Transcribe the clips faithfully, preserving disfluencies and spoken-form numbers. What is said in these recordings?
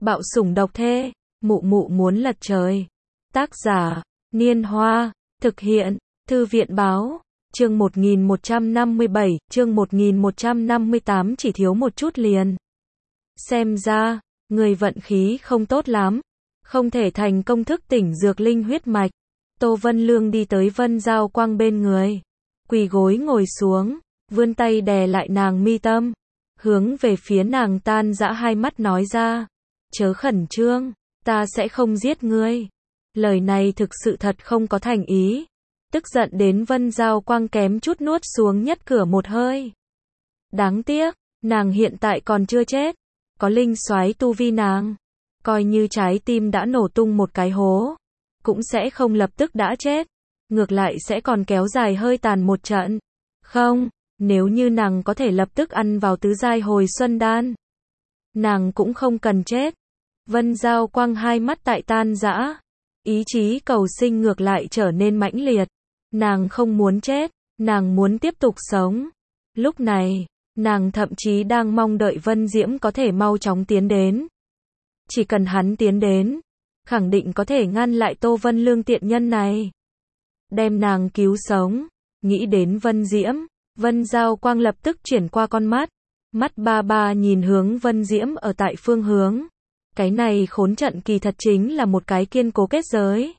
Bạo sủng độc thê, mụ mụ muốn lật trời. Tác giả, Niên Hoa, thực hiện, Thư viện báo, chương một nghìn một trăm năm mươi bảy, chương một nghìn một trăm năm mươi tám chỉ thiếu một chút liền. Xem ra, người vận khí không tốt lắm, không thể thành công thức tỉnh dược linh huyết mạch. Tô Vân Lương đi tới Vân Giao Quang bên người, quỳ gối ngồi xuống, vươn tay đè lại nàng mi tâm, hướng về phía nàng tan dã hai mắt nói ra, chớ khẩn trương, ta sẽ không giết ngươi. Lời này thực sự thật không có thành ý, tức giận đến Vân Giao Quang kém chút nuốt xuống nhất cửa một hơi. Đáng tiếc, nàng hiện tại còn chưa chết, có linh soái tu vi nàng, coi như trái tim đã nổ tung một cái hố, cũng sẽ không lập tức đã chết, ngược lại sẽ còn kéo dài hơi tàn một trận. Không, nếu như nàng có thể lập tức ăn vào tứ giai hồi xuân đan, nàng cũng không cần chết. Vân Giao Quang hai mắt tại tan rã, ý chí cầu sinh ngược lại trở nên mãnh liệt. Nàng không muốn chết, nàng muốn tiếp tục sống. Lúc này, nàng thậm chí đang mong đợi Vân Diễm có thể mau chóng tiến đến. Chỉ cần hắn tiến đến, khẳng định có thể ngăn lại Tô Vân Lương tiện nhân này, đem nàng cứu sống. Nghĩ đến Vân Diễm, Vân Giao Quang lập tức chuyển qua con mắt, mắt ba ba nhìn hướng Vân Diễm ở tại phương hướng. Cái này khốn trận kỳ thật chính là một cái kiên cố kết giới.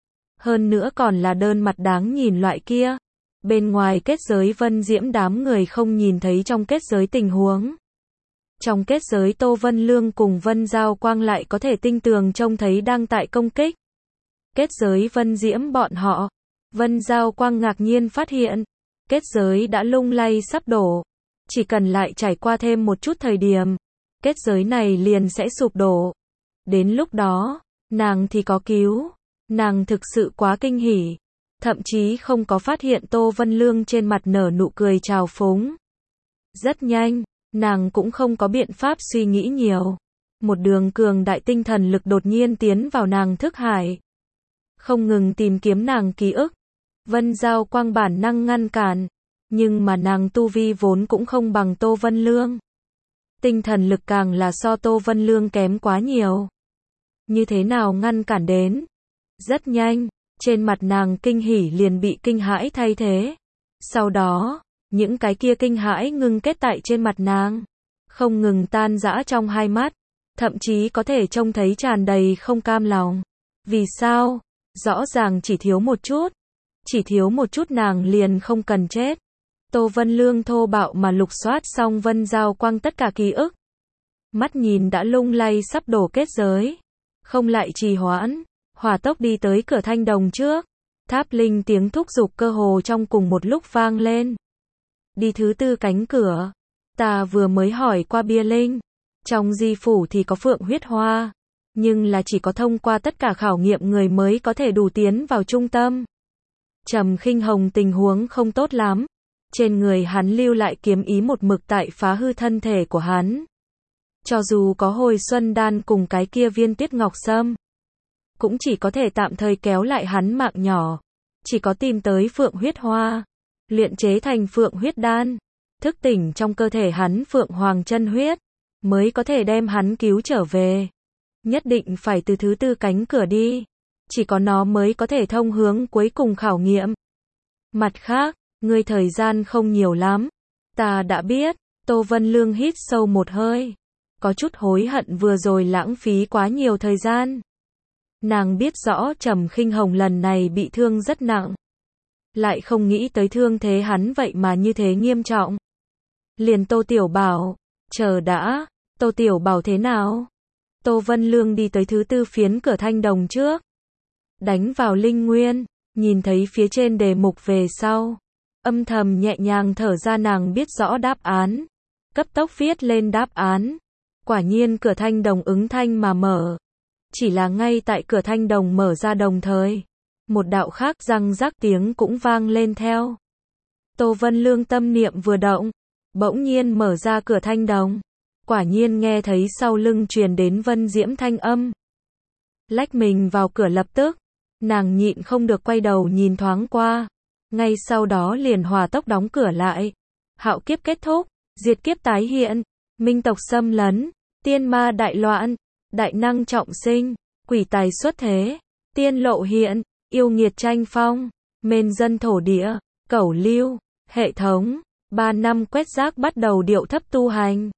Hơn nữa còn là đơn mặt đáng nhìn loại kia. Bên ngoài kết giới Vân Diễm đám người không nhìn thấy trong kết giới tình huống. Trong kết giới Tô Vân Lương cùng Vân Giao Quang lại có thể tinh tường trông thấy đang tại công kích. Kết giới Vân Diễm bọn họ. Vân Giao Quang ngạc nhiên phát hiện, kết giới đã lung lay sắp đổ. Chỉ cần lại trải qua thêm một chút thời điểm, kết giới này liền sẽ sụp đổ. Đến lúc đó, nàng thì có cứu. Nàng thực sự quá kinh hỉ, thậm chí không có phát hiện Tô Vân Lương trên mặt nở nụ cười trào phúng. Rất nhanh, nàng cũng không có biện pháp suy nghĩ nhiều. Một đường cường đại tinh thần lực đột nhiên tiến vào nàng thức hải, không ngừng tìm kiếm nàng ký ức. Vân Giao Quang bản năng ngăn cản, nhưng mà nàng tu vi vốn cũng không bằng Tô Vân Lương. Tinh thần lực càng là so Tô Vân Lương kém quá nhiều. Như thế nào ngăn cản đến? Rất nhanh, trên mặt nàng kinh hỉ liền bị kinh hãi thay thế. Sau đó, những cái kia kinh hãi ngưng kết tại trên mặt nàng, không ngừng tan rã trong hai mắt, thậm chí có thể trông thấy tràn đầy không cam lòng. Vì sao? Rõ ràng chỉ thiếu một chút, chỉ thiếu một chút nàng liền không cần chết. Tô Vân Lương thô bạo mà lục soát xong Vân Giao Quang tất cả ký ức. Mắt nhìn đã lung lay sắp đổ kết giới, không lại trì hoãn, hỏa tốc đi tới cửa thanh đồng trước. Tháp linh tiếng thúc giục cơ hồ trong cùng một lúc vang lên. Đi thứ tư cánh cửa. Ta vừa mới hỏi qua bia linh, trong di phủ thì có phượng huyết hoa, nhưng là chỉ có thông qua tất cả khảo nghiệm người mới có thể đủ tiến vào trung tâm. Trầm Khinh Hồng tình huống không tốt lắm, trên người hắn lưu lại kiếm ý một mực tại phá hư thân thể của hắn. Cho dù có hồi xuân đan cùng cái kia viên Tiết Ngọc Sâm, cũng chỉ có thể tạm thời kéo lại hắn mạng nhỏ. Chỉ có tìm tới phượng huyết hoa, luyện chế thành phượng huyết đan, thức tỉnh trong cơ thể hắn phượng hoàng chân huyết, mới có thể đem hắn cứu trở về. Nhất định phải từ thứ tư cánh cửa đi, chỉ có nó mới có thể thông hướng cuối cùng khảo nghiệm. Mặt khác, ngươi thời gian không nhiều lắm. Ta đã biết. Tô Vân Lương hít sâu một hơi, có chút hối hận vừa rồi lãng phí quá nhiều thời gian. Nàng biết rõ Trầm Khinh Hồng lần này bị thương rất nặng, lại không nghĩ tới thương thế hắn vậy mà như thế nghiêm trọng. Liền Tô Tiểu Bảo, chờ đã, Tô Tiểu Bảo thế nào? Tô Vân Lương đi tới thứ tư phiến cửa thanh đồng trước, đánh vào linh nguyên, nhìn thấy phía trên đề mục về sau, âm thầm nhẹ nhàng thở ra. Nàng biết rõ đáp án, cấp tốc viết lên đáp án. Quả nhiên cửa thanh đồng ứng thanh mà mở. Chỉ là ngay tại cửa thanh đồng mở ra đồng thời, một đạo khác răng rắc tiếng cũng vang lên theo. Tô Vân Lương tâm niệm vừa động, bỗng nhiên mở ra cửa thanh đồng. Quả nhiên nghe thấy sau lưng truyền đến Vân Diễm thanh âm. Lách mình vào cửa lập tức, nàng nhịn không được quay đầu nhìn thoáng qua. Ngay sau đó liền hỏa tốc đóng cửa lại. Hạo kiếp kết thúc, diệt kiếp tái hiện, minh tộc xâm lấn, tiên ma đại loạn, đại năng trọng sinh, quỷ tài xuất thế, tiên lộ hiện, yêu nghiệt tranh phong, mên dân thổ địa, cẩu lưu, hệ thống, ba năm quét rác bắt đầu điệu thấp tu hành.